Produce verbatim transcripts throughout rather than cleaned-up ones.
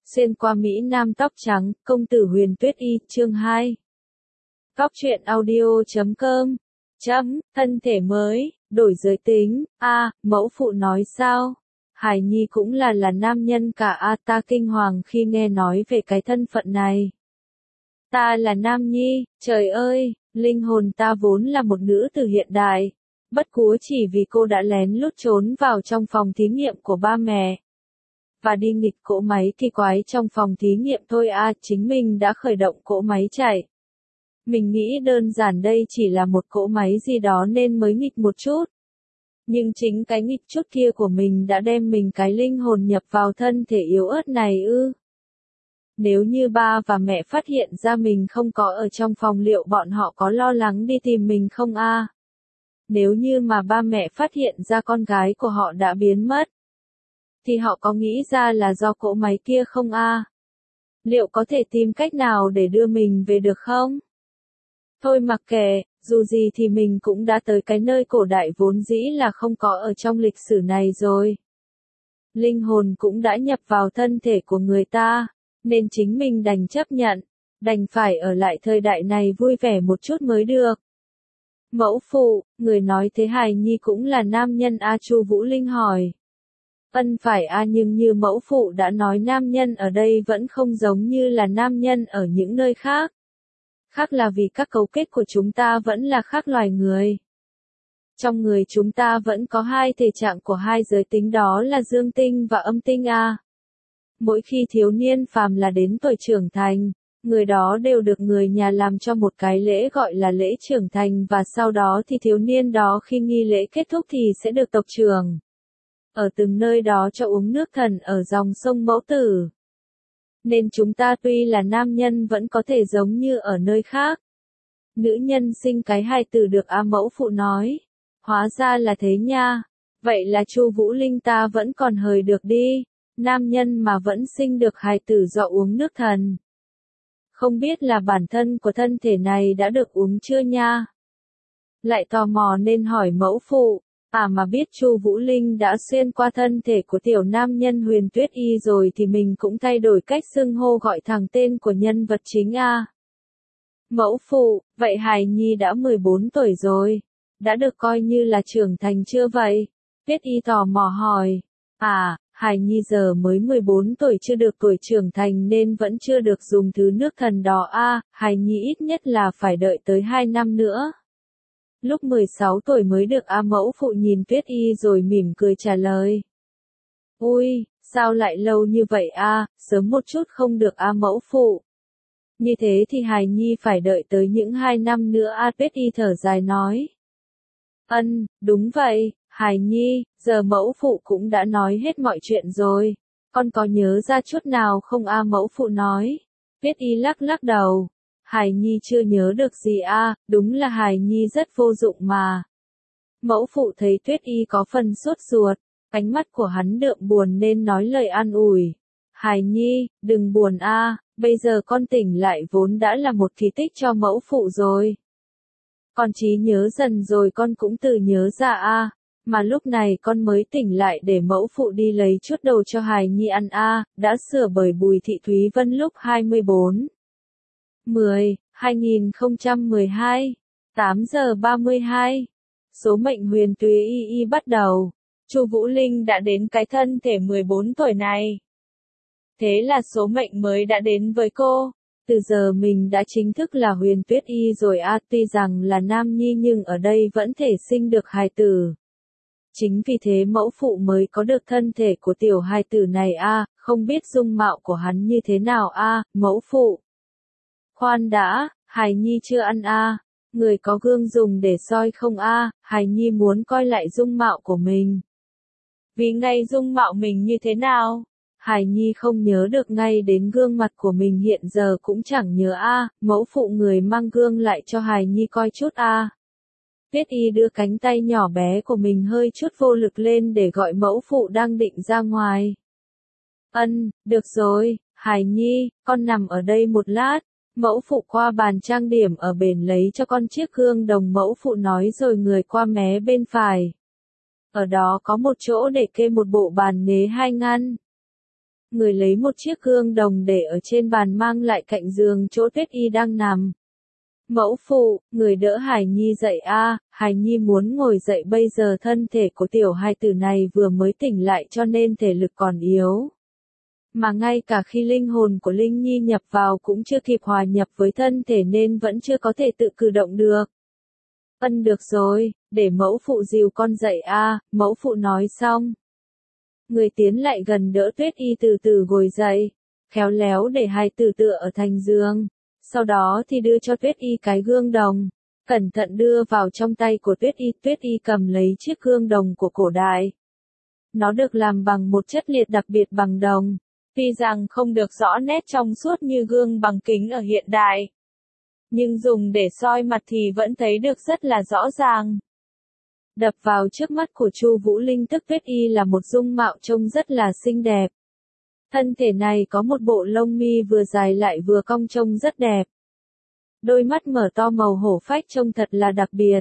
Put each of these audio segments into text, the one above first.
Xuyên qua Mỹ Nam tóc trắng, công tử Huyền Tuyết Y, chương hai. Góc truyện audio chấm com. Chấm, thân thể mới, đổi giới tính, a à, mẫu phụ nói sao? Hải Nhi cũng là là nam nhân cả a à, ta kinh hoàng khi nghe nói về cái thân phận này. Ta là nam nhi, trời ơi, linh hồn ta vốn là một nữ tử hiện đại. Bất quá chỉ vì cô đã lén lút trốn vào trong phòng thí nghiệm của ba mẹ. Và đi nghịch cỗ máy kỳ quái trong phòng thí nghiệm thôi a à, chính mình đã khởi động cỗ máy chạy. Mình nghĩ đơn giản đây chỉ là một cỗ máy gì đó nên mới nghịch một chút. Nhưng chính cái nghịch chút kia của mình đã đem mình cái linh hồn nhập vào thân thể yếu ớt này ư. Nếu như ba và mẹ phát hiện ra mình không có ở trong phòng liệu bọn họ có lo lắng đi tìm mình không a? À? Nếu như mà ba mẹ phát hiện ra con gái của họ đã biến mất, thì họ có nghĩ ra là do cỗ máy kia không a? À? Liệu có thể tìm cách nào để đưa mình về được không? Thôi mặc kệ, dù gì thì mình cũng đã tới cái nơi cổ đại vốn dĩ là không có ở trong lịch sử này rồi. Linh hồn cũng đã nhập vào thân thể của người ta, nên chính mình đành chấp nhận, đành phải ở lại thời đại này vui vẻ một chút mới được. Mẫu phụ, người nói thế Hải Nhi cũng là nam nhân a? Chu Vũ Linh hỏi. Ân phải a, nhưng như mẫu phụ đã nói nam nhân ở đây vẫn không giống như là nam nhân ở những nơi khác. Khác là vì các cấu kết của chúng ta vẫn là khác loài người. Trong người chúng ta vẫn có hai thể trạng của hai giới tính, đó là dương tinh và âm tinh a. Mỗi khi thiếu niên phàm là đến tuổi trưởng thành, người đó đều được người nhà làm cho một cái lễ gọi là lễ trưởng thành, và sau đó thì thiếu niên đó khi nghi lễ kết thúc thì sẽ được tộc trưởng ở từng nơi đó cho uống nước thần ở dòng sông Mẫu Tử. Nên chúng ta tuy là nam nhân vẫn có thể giống như ở nơi khác. Nữ nhân sinh cái hài tử được a? Mẫu phụ nói. Hóa ra là thế nha. Vậy là Chu Vũ Linh ta vẫn còn hời được đi. Nam nhân mà vẫn sinh được hài tử do uống nước thần. Không biết là bản thân của thân thể này đã được uống chưa nha? Lại tò mò nên hỏi mẫu phụ. À mà biết Chu Vũ Linh đã xuyên qua thân thể của tiểu nam nhân Huyền Tuyết Y rồi thì mình cũng thay đổi cách xưng hô gọi thẳng tên của nhân vật chính a. Mẫu phụ, vậy Hải Nhi đã mười bốn tuổi rồi, đã được coi như là trưởng thành chưa vậy? Tuyết Y tò mò hỏi. À, Hải Nhi giờ mới mười bốn tuổi chưa được tuổi trưởng thành nên vẫn chưa được dùng thứ nước thần đó a, à, Hải Nhi ít nhất là phải đợi tới hai năm nữa. Lúc mười sáu tuổi mới được a? Mẫu phụ nhìn Tuyết Y rồi mỉm cười trả lời. Ui, sao lại lâu như vậy a? Sớm một chút không được a mẫu phụ? Như thế thì Hải Nhi phải đợi tới những hai năm nữa a? Tuyết Y thở dài nói. Ân, đúng vậy, Hải Nhi, giờ mẫu phụ cũng đã nói hết mọi chuyện rồi. Con có nhớ ra chút nào không a? Mẫu phụ nói. Tuyết Y lắc lắc đầu. Hải Nhi chưa nhớ được gì a, đúng là Hải Nhi rất vô dụng mà. Mẫu phụ thấy Tuyết Y có phần sốt ruột, ánh mắt của hắn đượm buồn nên nói lời an ủi. Hải Nhi, đừng buồn a, bây giờ con tỉnh lại vốn đã là một kỳ tích cho mẫu phụ rồi. Con trí nhớ dần rồi con cũng tự nhớ ra a, mà lúc này con mới tỉnh lại để mẫu phụ đi lấy chút đồ cho Hải Nhi ăn a, đã sửa bởi Bùi Thị Thúy Vân lúc hai mươi bốn. mười, hai nghìn không trăm mười hai, tám giờ ba mươi hai. Số mệnh Huyền Tuyết Y Y bắt đầu. Chu Vũ Linh đã đến cái thân thể mười bốn tuổi này. Thế là số mệnh mới đã đến với cô. Từ giờ mình đã chính thức là Huyền Tuyết Y rồi a, tuy rằng là nam nhi nhưng ở đây vẫn thể sinh được hài tử. Chính vì thế mẫu phụ mới có được thân thể của tiểu hài tử này a, không biết dung mạo của hắn như thế nào a, mẫu phụ. Khoan đã, Hải Nhi chưa ăn a, à. Người có gương dùng để soi không a, à. Hải Nhi muốn coi lại dung mạo của mình. Vì ngay dung mạo mình như thế nào? Hải Nhi không nhớ được ngay đến gương mặt của mình hiện giờ cũng chẳng nhớ a, à. Mẫu phụ người mang gương lại cho Hải Nhi coi chút a. À. Tuyết Y đưa cánh tay nhỏ bé của mình hơi chút vô lực lên để gọi mẫu phụ đang định ra ngoài. Ân, được rồi, Hải Nhi, con nằm ở đây một lát. Mẫu phụ qua bàn trang điểm ở bển lấy cho con chiếc gương đồng, mẫu phụ nói rồi người qua mé bên phải. Ở đó có một chỗ để kê một bộ bàn nế hai ngăn. Người lấy một chiếc gương đồng để ở trên bàn mang lại cạnh giường chỗ Tuyết Y đang nằm. Mẫu phụ, người đỡ Hải Nhi dậy a, Hải Nhi muốn ngồi dậy bây giờ thân thể của tiểu hài tử này vừa mới tỉnh lại cho nên thể lực còn yếu. Mà ngay cả khi linh hồn của Linh Nhi nhập vào cũng chưa kịp hòa nhập với thân thể nên vẫn chưa có thể tự cử động được. Ân được rồi, để mẫu phụ dìu con dậy a, mẫu phụ nói xong. Người tiến lại gần đỡ Tuyết Y từ từ ngồi dậy, khéo léo để hài tử tựa ở thành giường. Sau đó thì đưa cho Tuyết Y cái gương đồng, cẩn thận đưa vào trong tay của Tuyết Y. Tuyết Y cầm lấy chiếc gương đồng của cổ đại. Nó được làm bằng một chất liệt đặc biệt bằng đồng, tuy rằng không được rõ nét trong suốt như gương bằng kính ở hiện đại. Nhưng dùng để soi mặt thì vẫn thấy được rất là rõ ràng. Đập vào trước mắt của Chu Vũ Linh tức Tuyết Y là một dung mạo trông rất là xinh đẹp. Thân thể này có một bộ lông mi vừa dài lại vừa cong trông rất đẹp. Đôi mắt mở to màu hổ phách trông thật là đặc biệt.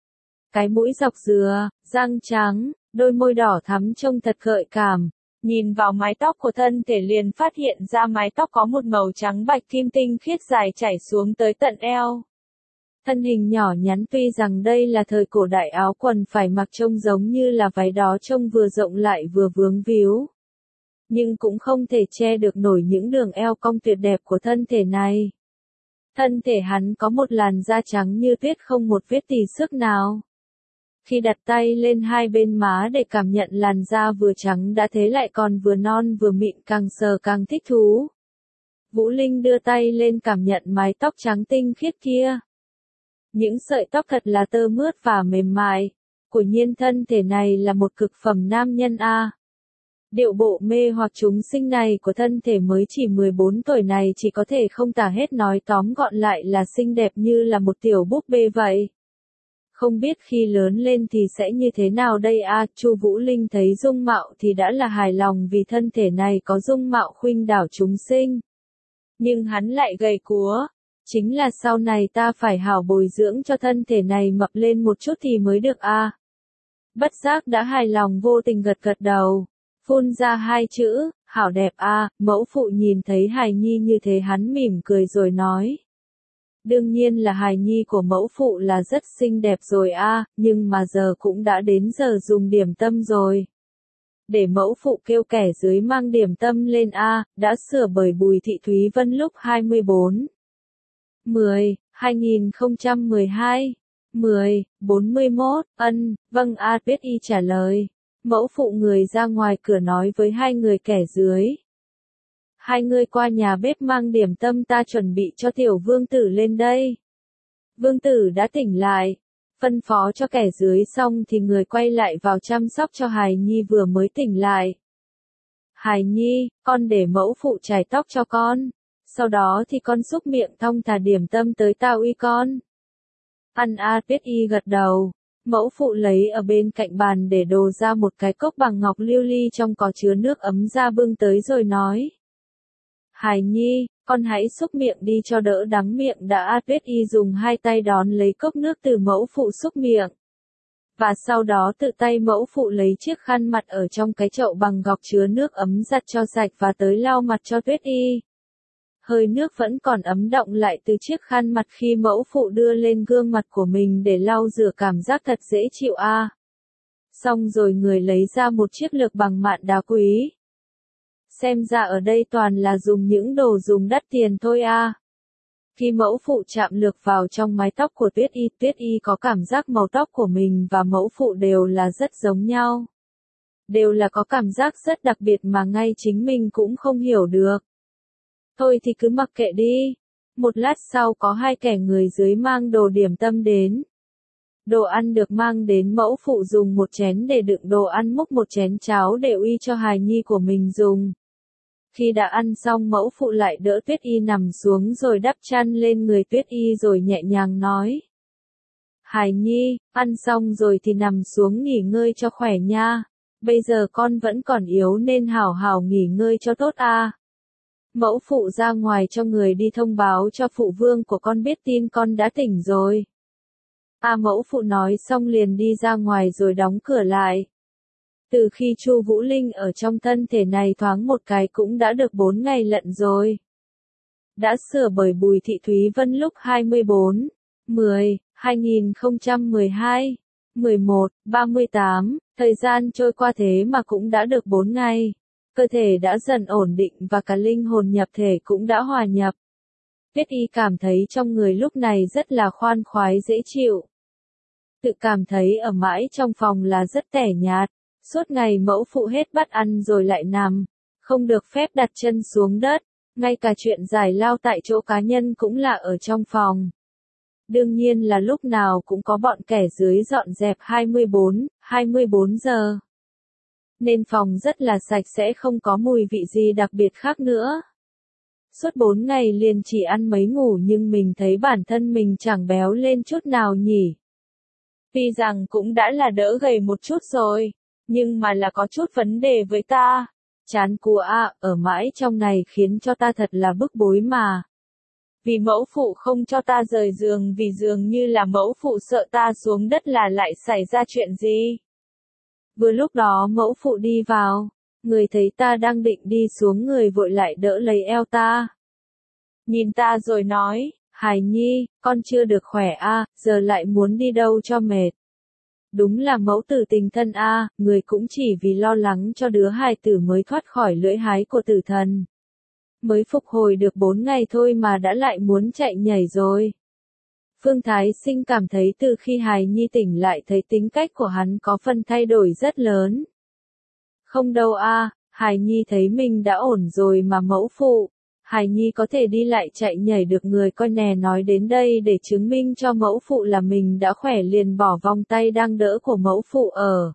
Cái mũi dọc dừa, răng trắng, đôi môi đỏ thắm trông thật gợi cảm. Nhìn vào mái tóc của thân thể liền phát hiện ra mái tóc có một màu trắng bạch kim tinh khiết dài chảy xuống tới tận eo. Thân hình nhỏ nhắn tuy rằng đây là thời cổ đại áo quần phải mặc trông giống như là váy đó trông vừa rộng lại vừa vướng víu. Nhưng cũng không thể che được nổi những đường eo cong tuyệt đẹp của thân thể này. Thân thể hắn có một làn da trắng như tuyết không một vết tì xước nào. Khi đặt tay lên hai bên má để cảm nhận làn da vừa trắng đã thế lại còn vừa non vừa mịn càng sờ càng thích thú. Vũ Linh đưa tay lên cảm nhận mái tóc trắng tinh khiết kia. Những sợi tóc thật là tơ mướt và mềm mại. Quả nhiên thân thể này là một cực phẩm nam nhân a. Điệu bộ mê hoặc chúng sinh này của thân thể mới chỉ mười bốn tuổi này chỉ có thể không tả hết, nói tóm gọn lại là xinh đẹp như là một tiểu búp bê vậy. Không biết khi lớn lên thì sẽ như thế nào đây a. Chu Vũ Linh thấy dung mạo thì đã là hài lòng vì thân thể này có dung mạo khuynh đảo chúng sinh. Nhưng hắn lại gầy cúa. Chính là sau này ta phải hảo bồi dưỡng cho thân thể này mập lên một chút thì mới được a. Bất giác đã hài lòng vô tình gật gật đầu. Phun ra hai chữ, hảo đẹp a. Mẫu phụ nhìn thấy hài nhi như thế hắn mỉm cười rồi nói. Đương nhiên là hài nhi của mẫu phụ là rất xinh đẹp rồi a, nhưng mà giờ cũng đã đến giờ dùng điểm tâm rồi. Để mẫu phụ kêu kẻ dưới mang điểm tâm lên a, đã sửa bởi Bùi Thị Thúy Vân lúc hai mươi bốn. mười, hai nghìn không trăm mười hai. mười, bốn mươi mốt, ân, vâng a. Tuyết Y trả lời. Mẫu phụ người ra ngoài cửa nói với hai người kẻ dưới. Hai người qua nhà bếp mang điểm tâm ta chuẩn bị cho tiểu vương tử lên đây. Vương tử đã tỉnh lại. Phân phó cho kẻ dưới xong thì người quay lại vào chăm sóc cho hài nhi vừa mới tỉnh lại. Hài nhi, con để mẫu phụ chải tóc cho con. Sau đó thì con xúc miệng thong thả điểm tâm tới tao uy con. Ăn a. Tuyết Y gật đầu. Mẫu phụ lấy ở bên cạnh bàn để đồ ra một cái cốc bằng ngọc lưu ly trong có chứa nước ấm ra bưng tới rồi nói. Hài nhi, con hãy xúc miệng đi cho đỡ đắng miệng đã. Tuyết Y dùng hai tay đón lấy cốc nước từ mẫu phụ xúc miệng. Và sau đó tự tay mẫu phụ lấy chiếc khăn mặt ở trong cái chậu bằng ngọc chứa nước ấm giặt cho sạch và tới lau mặt cho Tuyết Y. Hơi nước vẫn còn ấm đọng lại từ chiếc khăn mặt khi mẫu phụ đưa lên gương mặt của mình để lau rửa, cảm giác thật dễ chịu a. Xong rồi người lấy ra một chiếc lược bằng mạn đá quý. Xem ra ở đây toàn là dùng những đồ dùng đắt tiền thôi a. Khi mẫu phụ chạm lược vào trong mái tóc của Tuyết Y, Tuyết Y có cảm giác màu tóc của mình và mẫu phụ đều là rất giống nhau. Đều là có cảm giác rất đặc biệt mà ngay chính mình cũng không hiểu được. Thôi thì cứ mặc kệ đi. Một lát sau có hai kẻ người dưới mang đồ điểm tâm đến. Đồ ăn được mang đến mẫu phụ dùng một chén để đựng đồ ăn, múc một chén cháo để uy cho hài nhi của mình dùng. Khi đã ăn xong mẫu phụ lại đỡ Tuyết Y nằm xuống rồi đắp chăn lên người Tuyết Y rồi nhẹ nhàng nói. Hài nhi, ăn xong rồi thì nằm xuống nghỉ ngơi cho khỏe nha. Bây giờ con vẫn còn yếu nên hảo hảo nghỉ ngơi cho tốt a. Mẫu phụ ra ngoài cho người đi thông báo cho phụ vương của con biết tin con đã tỉnh rồi. A mẫu phụ nói xong liền đi ra ngoài rồi đóng cửa lại. Từ khi Chu Vũ Linh ở trong thân thể này thoáng một cái cũng đã được bốn ngày lận rồi. Đã sửa bởi Bùi Thị Thúy Vân lúc hai mươi bốn, mười, hai nghìn không trăm mười hai, mười một, ba mươi tám, thời gian trôi qua thế mà cũng đã được bốn ngày. Cơ thể đã dần ổn định và cả linh hồn nhập thể cũng đã hòa nhập. Tuyết Y cảm thấy trong người lúc này rất là khoan khoái dễ chịu. Tự cảm thấy ở mãi trong phòng là rất tẻ nhạt. Suốt ngày mẫu phụ hết bắt ăn rồi lại nằm, không được phép đặt chân xuống đất, ngay cả chuyện giải lao tại chỗ cá nhân cũng là ở trong phòng. Đương nhiên là lúc nào cũng có bọn kẻ dưới dọn dẹp hai mươi bốn, hai mươi bốn giờ. Nên phòng rất là sạch sẽ, không có mùi vị gì đặc biệt khác nữa. Suốt bốn ngày liền chỉ ăn mấy ngủ nhưng mình thấy bản thân mình chẳng béo lên chút nào nhỉ. Tuy rằng cũng đã là đỡ gầy một chút rồi, nhưng mà là có chút vấn đề với ta. Chán của a, ở mãi trong này khiến cho ta thật là bức bối mà. Vì mẫu phụ không cho ta rời giường, vì dường như là mẫu phụ sợ ta xuống đất là lại xảy ra chuyện gì. Vừa lúc đó mẫu phụ đi vào, người thấy ta đang định đi xuống người vội lại đỡ lấy eo ta. Nhìn ta rồi nói, Hài Nhi, con chưa được khỏe a, giờ lại muốn đi đâu cho mệt. Đúng là mẫu tử tình thân a, người cũng chỉ vì lo lắng cho đứa hài tử mới thoát khỏi lưỡi hái của tử thần. Mới phục hồi được bốn ngày thôi mà đã lại muốn chạy nhảy rồi. Phương Thái Sinh cảm thấy từ khi Hài Nhi tỉnh lại thấy tính cách của hắn có phần thay đổi rất lớn. Không đâu a, Hài Nhi thấy mình đã ổn rồi mà mẫu phụ. Hài Nhi có thể đi lại chạy nhảy được, người coi nè, nói đến đây để chứng minh cho mẫu phụ là mình đã khỏe liền bỏ vòng tay đang đỡ của mẫu phụ ở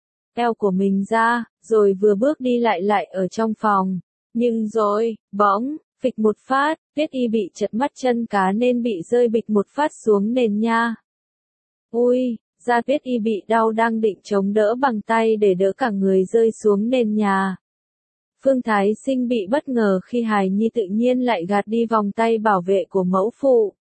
eo của mình ra, rồi vừa bước đi lại lại ở trong phòng. Nhưng rồi, bỗng, phịch một phát, Tuyết Y bị trật mắt chân cá nên bị rơi bịch một phát xuống nền nha. Ui, da Tuyết Y bị đau đang định chống đỡ bằng tay để đỡ cả người rơi xuống nền nhà. Phương Thái Sinh bị bất ngờ khi Hài Nhi tự nhiên lại gạt đi vòng tay bảo vệ của mẫu phụ.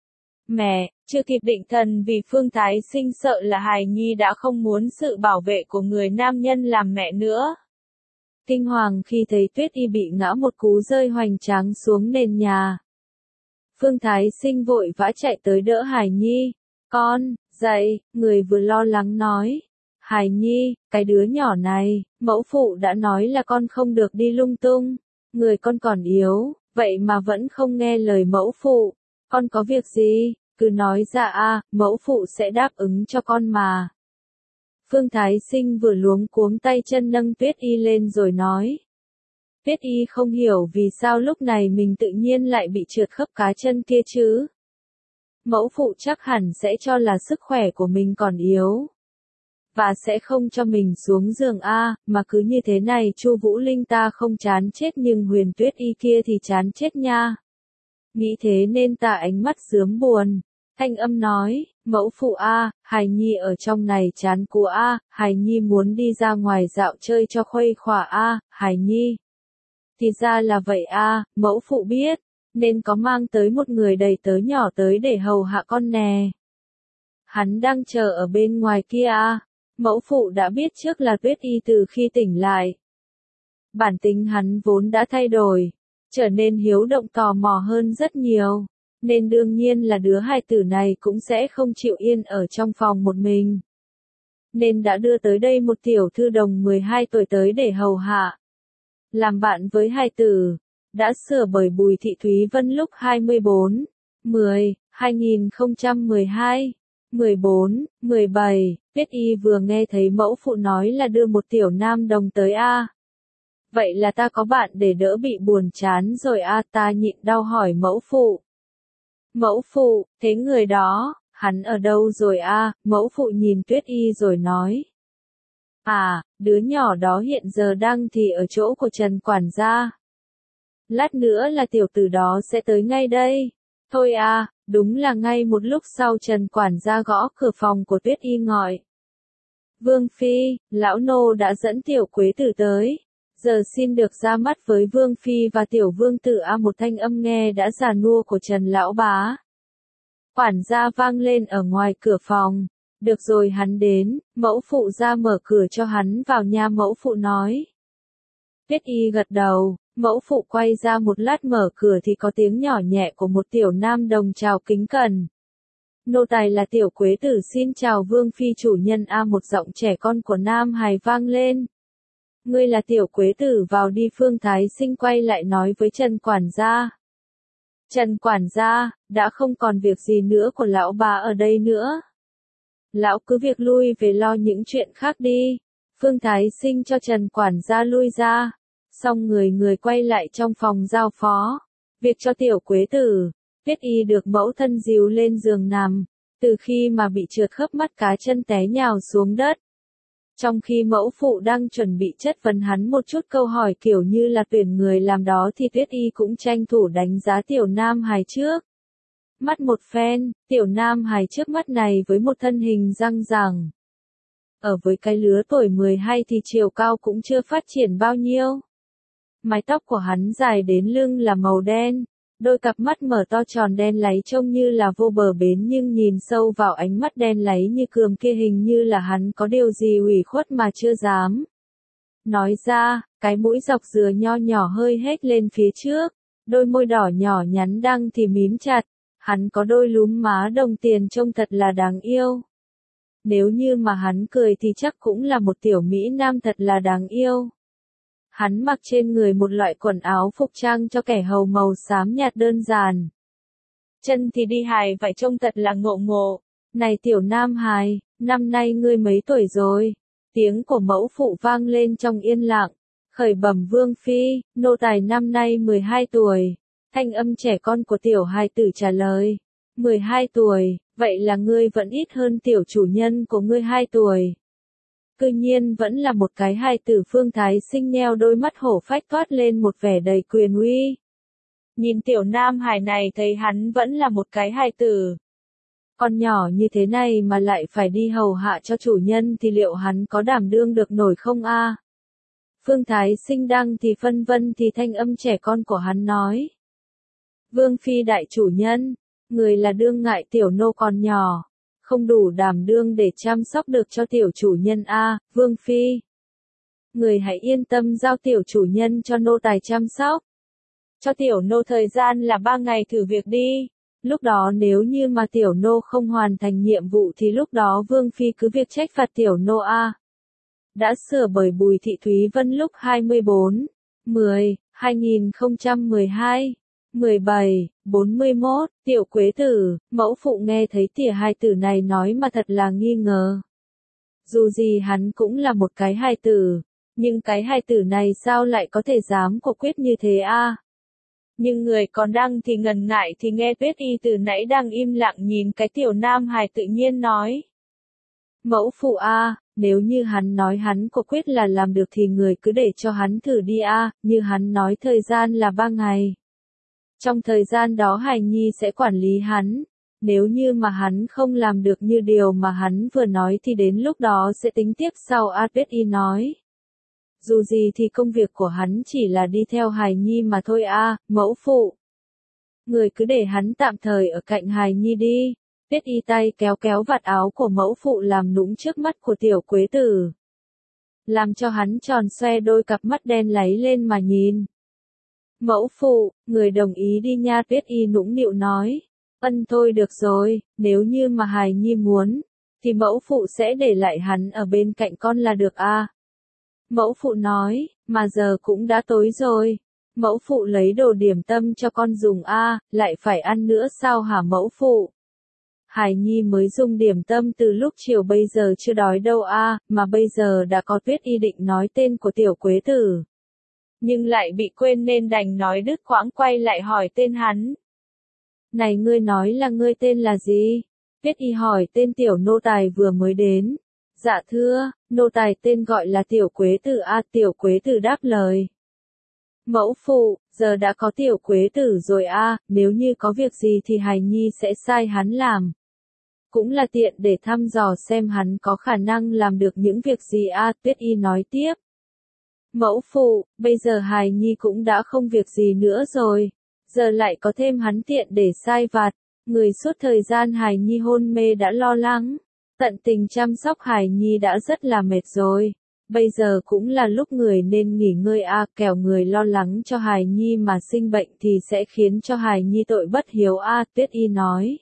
Mẹ, chưa kịp định thần vì Phương Thái Sinh sợ là Hài Nhi đã không muốn sự bảo vệ của người nam nhân làm mẹ nữa. Kinh hoàng khi thấy Tuyết Y bị ngã một cú rơi hoành tráng xuống nền nhà. Phương Thái Sinh vội vã chạy tới đỡ Hài Nhi. Con, dậy, người vừa lo lắng nói. Hài Nhi, cái đứa nhỏ này, mẫu phụ đã nói là con không được đi lung tung. Người con còn yếu, vậy mà vẫn không nghe lời mẫu phụ. Con có việc gì, cứ nói ra a, mẫu phụ sẽ đáp ứng cho con mà. Phương Thái Sinh vừa luống cuống tay chân nâng Tuyết Y lên rồi nói. Tuyết Y không hiểu vì sao lúc này mình tự nhiên lại bị trượt khớp cá chân kia chứ. Mẫu phụ chắc hẳn sẽ cho là sức khỏe của mình còn yếu. Và sẽ không cho mình xuống giường a, mà cứ như thế này Chu Vũ Linh ta không chán chết nhưng Huyền Tuyết Y kia thì chán chết nha. Nghĩ thế nên ta ánh mắt rướm buồn. Thanh âm nói, mẫu phụ a, Hài Nhi ở trong này chán của a, Hài Nhi muốn đi ra ngoài dạo chơi cho khuây khỏa a, Hài Nhi. Thì ra là vậy a, mẫu phụ biết, nên có mang tới một người đầy tớ nhỏ tới để hầu hạ con nè. Hắn đang chờ ở bên ngoài kia a. Mẫu phụ đã biết trước là Tuyết Y từ khi tỉnh lại. Bản tính hắn vốn đã thay đổi, trở nên hiếu động tò mò hơn rất nhiều, nên đương nhiên là đứa hài tử này cũng sẽ không chịu yên ở trong phòng một mình. Nên đã đưa tới đây một tiểu thư đồng mười hai tuổi tới để hầu hạ. Làm bạn với hài tử, đã sửa bởi Bùi Thị Thúy Vân lúc hai mươi bốn, mười, hai nghìn không trăm mười hai. mười bốn, mười bảy, Tuyết Y vừa nghe thấy mẫu phụ nói là đưa một tiểu nam đồng tới a. Vậy là ta có bạn để đỡ bị buồn chán rồi a, ta nhịn đau hỏi mẫu phụ. Mẫu phụ, thế người đó, hắn ở đâu rồi a? Mẫu phụ nhìn Tuyết Y rồi nói. À, đứa nhỏ đó hiện giờ đang thì ở chỗ của Trần quản gia. Lát nữa là tiểu tử đó sẽ tới ngay đây. Thôi a. Đúng là ngay một lúc sau Trần quản gia gõ cửa phòng của Tuyết Y gọi. Vương Phi, lão nô đã dẫn tiểu quế tử tới. Giờ xin được ra mắt với Vương Phi và tiểu vương tử a, một thanh âm nghe đã già nua của Trần lão bá. Quản gia vang lên ở ngoài cửa phòng. Được rồi hắn đến, mẫu phụ ra mở cửa cho hắn vào nha mẫu phụ nói. Tuyết y gật đầu, mẫu phụ quay ra một lát mở cửa thì có tiếng nhỏ nhẹ của một tiểu nam đồng chào kính cẩn. Nô tài là tiểu quế tử xin chào vương phi chủ nhân a một giọng trẻ con của nam hài vang lên. Ngươi là tiểu quế tử vào đi Phương Thái Sinh quay lại nói với Trần quản gia. Trần quản gia, đã không còn việc gì nữa của lão bà ở đây nữa. Lão cứ việc lui về lo những chuyện khác đi. Phương Thái Sinh cho Trần quản gia lui ra. Xong người người quay lại trong phòng giao phó. Việc cho tiểu quế tử. Tuyết y được mẫu thân dìu lên giường nằm. Từ khi mà bị trượt khớp mắt cá chân té nhào xuống đất. Trong khi mẫu phụ đang chuẩn bị chất vấn hắn một chút câu hỏi kiểu như là tuyển người làm đó thì Tuyết y cũng tranh thủ đánh giá tiểu nam hài trước. Mắt một phen, tiểu nam hài trước mắt này với một thân hình răng ràng. Ở với cái lứa tuổi mười hai thì chiều cao cũng chưa phát triển bao nhiêu. Mái tóc của hắn dài đến lưng là màu đen. Đôi cặp mắt mở to tròn đen láy trông như là vô bờ bến nhưng nhìn sâu vào ánh mắt đen láy như cườm kia hình như là hắn có điều gì ủy khuất mà chưa dám. Nói ra, cái mũi dọc dừa nho nhỏ hơi hết lên phía trước, đôi môi đỏ nhỏ nhắn đang thì mím chặt, hắn có đôi lúm má đồng tiền trông thật là đáng yêu. Nếu như mà hắn cười thì chắc cũng là một tiểu mỹ nam thật là đáng yêu. Hắn mặc trên người một loại quần áo phục trang cho kẻ hầu màu xám nhạt đơn giản. Chân thì đi hài vậy trông thật là ngộ ngộ. Này tiểu nam hài, năm nay ngươi mấy tuổi rồi? Tiếng của mẫu phụ vang lên trong yên lặng. Khởi bẩm vương phi, nô tài năm nay mười hai tuổi. Thanh âm trẻ con của tiểu hài tử trả lời. mười hai tuổi, vậy là ngươi vẫn ít hơn tiểu chủ nhân của ngươi hai tuổi. Cư nhiên vẫn là một cái hài tử. Phương Thái Sinh nheo đôi mắt hổ phách toát lên một vẻ đầy quyền uy. Nhìn tiểu nam hài này thấy hắn vẫn là một cái hài tử. Con nhỏ như thế này mà lại phải đi hầu hạ cho chủ nhân thì liệu hắn có đảm đương được nổi không a? Phương Thái Sinh đang thì phân vân thì thanh âm trẻ con của hắn nói. Vương phi đại chủ nhân, người là đương ngại tiểu nô còn nhỏ. Không đủ đảm đương để chăm sóc được cho tiểu chủ nhân a, vương phi. Người hãy yên tâm giao tiểu chủ nhân cho nô tài chăm sóc. Cho tiểu nô thời gian là ba ngày thử việc đi. Lúc đó nếu như mà tiểu nô không hoàn thành nhiệm vụ thì lúc đó vương phi cứ việc trách phạt tiểu nô a. Đã sửa bởi Bùi Thị Thúy Vân lúc hai mươi bốn, mười, hai nghìn không trăm mười hai. mười bảy, bốn mươi mốt, tiểu quế tử, mẫu phụ nghe thấy tỉa hài tử này nói mà thật là nghi ngờ. Dù gì hắn cũng là một cái hài tử, nhưng cái hài tử này sao lại có thể dám quả quyết như thế a? Nhưng người còn đang thì ngần ngại thì nghe Tuyết y từ nãy đang im lặng nhìn cái tiểu nam hài tự nhiên nói. Mẫu phụ a, nếu như hắn nói hắn quả quyết là làm được thì người cứ để cho hắn thử đi a, như hắn nói thời gian là ba ngày. Trong thời gian đó hài nhi sẽ quản lý hắn. Nếu như mà hắn không làm được như điều mà hắn vừa nói thì đến lúc đó sẽ tính tiếp sau. A Tuyết y nói. Dù gì thì công việc của hắn chỉ là đi theo hài nhi mà thôi a, mẫu phụ. Người cứ để hắn tạm thời ở cạnh hài nhi đi. Tuyết y tay kéo kéo vạt áo của mẫu phụ làm nũng trước mắt của tiểu quế tử. Làm cho hắn tròn xoe đôi cặp mắt đen láy lên mà nhìn. Mẫu phụ, người đồng ý đi nha. Tuyết y nũng nịu nói. Ân thôi được rồi, nếu như mà hài nhi muốn, thì mẫu phụ sẽ để lại hắn ở bên cạnh con là được a. Mẫu phụ nói, mà giờ cũng đã tối rồi. Mẫu phụ lấy đồ điểm tâm cho con dùng a, lại phải ăn nữa sao hả mẫu phụ? Hài nhi mới dùng điểm tâm từ lúc chiều bây giờ chưa đói đâu a, mà bây giờ đã có Tuyết y định nói tên của tiểu quế tử. Nhưng lại bị quên nên đành nói đứt quãng quay lại hỏi tên hắn. Này ngươi nói là ngươi tên là gì? Tuyết y hỏi tên tiểu nô tài vừa mới đến. Dạ thưa, nô tài tên gọi là tiểu quế tử a. Tiểu quế tử đáp lời. Mẫu phụ, giờ đã có tiểu quế tử rồi a, nếu như có việc gì thì hài nhi sẽ sai hắn làm. Cũng là tiện để thăm dò xem hắn có khả năng làm được những việc gì a. Tuyết y nói tiếp. Mẫu phụ, bây giờ hài nhi cũng đã không việc gì nữa rồi. Giờ lại có thêm hắn tiện để sai vặt. Người suốt thời gian hài nhi hôn mê đã lo lắng. Tận tình chăm sóc hài nhi đã rất là mệt rồi. Bây giờ cũng là lúc người nên nghỉ ngơi a, kẻo người lo lắng cho hài nhi mà sinh bệnh thì sẽ khiến cho hài nhi tội bất hiếu a, Tuyết Y nói.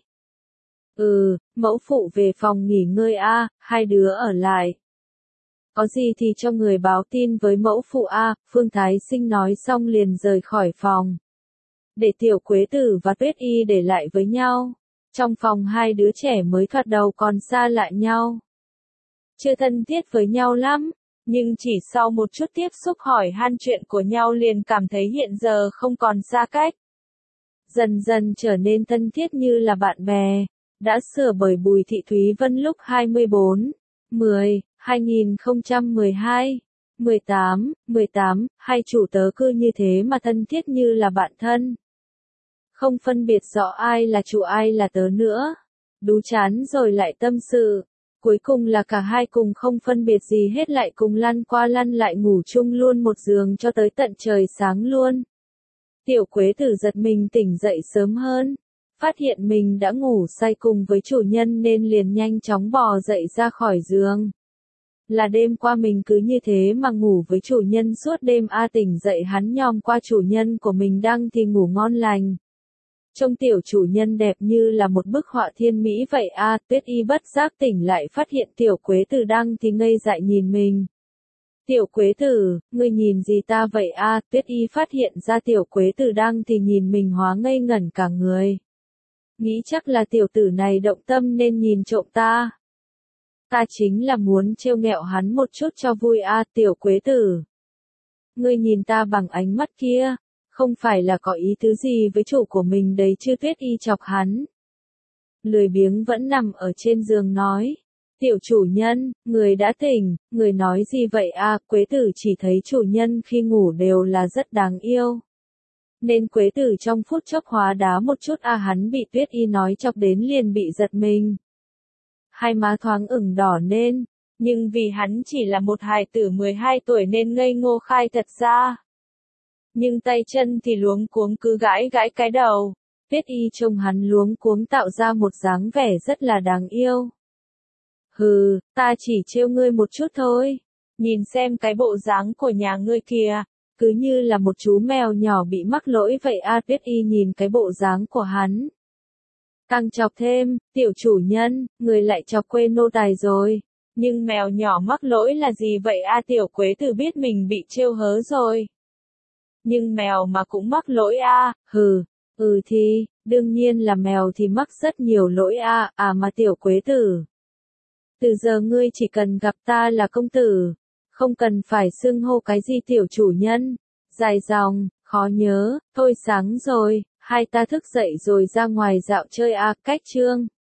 Ừ, mẫu phụ về phòng nghỉ ngơi a, hai đứa ở lại. Có gì thì cho người báo tin với mẫu phụ a, Phương Thái Sinh nói xong liền rời khỏi phòng. Để Tiểu Quế Tử và Tuyết Y để lại với nhau. Trong phòng hai đứa trẻ mới thoạt đầu còn xa lạ nhau. Chưa thân thiết với nhau lắm, nhưng chỉ sau một chút tiếp xúc hỏi han chuyện của nhau liền cảm thấy hiện giờ không còn xa cách. Dần dần trở nên thân thiết như là bạn bè, đã sửa bởi Bùi Thị Thúy Vân lúc hai mươi bốn, mười, hai nghìn không trăm mười hai, mười tám, mười tám, hai chủ tớ cứ như thế mà thân thiết như là bạn thân. Không phân biệt rõ ai là chủ ai là tớ nữa. Đú chán rồi lại tâm sự. Cuối cùng là cả hai cùng không phân biệt gì hết lại cùng lăn qua lăn lại ngủ chung luôn một giường cho tới tận trời sáng luôn. Tiểu Quế Tử giật mình tỉnh dậy sớm hơn. Phát hiện mình đã ngủ say cùng với chủ nhân nên liền nhanh chóng bò dậy ra khỏi giường. Là đêm qua mình cứ như thế mà ngủ với chủ nhân suốt đêm a, tỉnh dậy hắn nhòm qua chủ nhân của mình đang thì ngủ ngon lành. Trông tiểu chủ nhân đẹp như là một bức họa thiên mỹ vậy a, Tuyết Y bất giác tỉnh lại phát hiện Tiểu Quế Tử đang thì ngây dại nhìn mình. Tiểu Quế Tử, ngươi nhìn gì ta vậy a, Tuyết Y phát hiện ra Tiểu Quế Tử đang thì nhìn mình hóa ngây ngẩn cả người. Nghĩ chắc là tiểu tử này động tâm nên nhìn trộm ta. Ta chính là muốn trêu ghẹo hắn một chút cho vui a, Tiểu Quế Tử. Ngươi nhìn ta bằng ánh mắt kia. Không phải là có ý tứ gì với chủ của mình đấy chứ, Tuyết Y chọc hắn. Lười biếng vẫn nằm ở trên giường nói. Tiểu chủ nhân, người đã tỉnh, người nói gì vậy à, Quế Tử chỉ thấy chủ nhân khi ngủ đều là rất đáng yêu. Nên Quế Tử trong phút chốc hóa đá một chút à, hắn bị Tuyết Y nói chọc đến liền bị giật mình. Hai má thoáng ửng đỏ nên, nhưng vì hắn chỉ là một hài tử mười hai tuổi nên ngây ngô khai thật ra. Nhưng tay chân thì luống cuống cứ gãi gãi cái đầu. Tuyết Y trông hắn luống cuống tạo ra một dáng vẻ rất là đáng yêu. Hừ, ta chỉ trêu ngươi một chút thôi. Nhìn xem cái bộ dáng của nhà ngươi kìa, cứ như là một chú mèo nhỏ bị mắc lỗi vậy a, Tuyết Y nhìn cái bộ dáng của hắn. Càng chọc thêm, tiểu chủ nhân, người lại chọc quên nô tài rồi. Nhưng mèo nhỏ mắc lỗi là gì vậy a, Tiểu Quế Tử biết mình bị trêu hớ rồi. Nhưng mèo mà cũng mắc lỗi a, hừ, ừ thì, đương nhiên là mèo thì mắc rất nhiều lỗi a, à mà Tiểu Quế Tử. Từ giờ ngươi chỉ cần gặp ta là công tử, không cần phải xưng hô cái gì tiểu chủ nhân, dài dòng, khó nhớ, thôi sáng rồi, hai ta thức dậy rồi ra ngoài dạo chơi a, cách chương.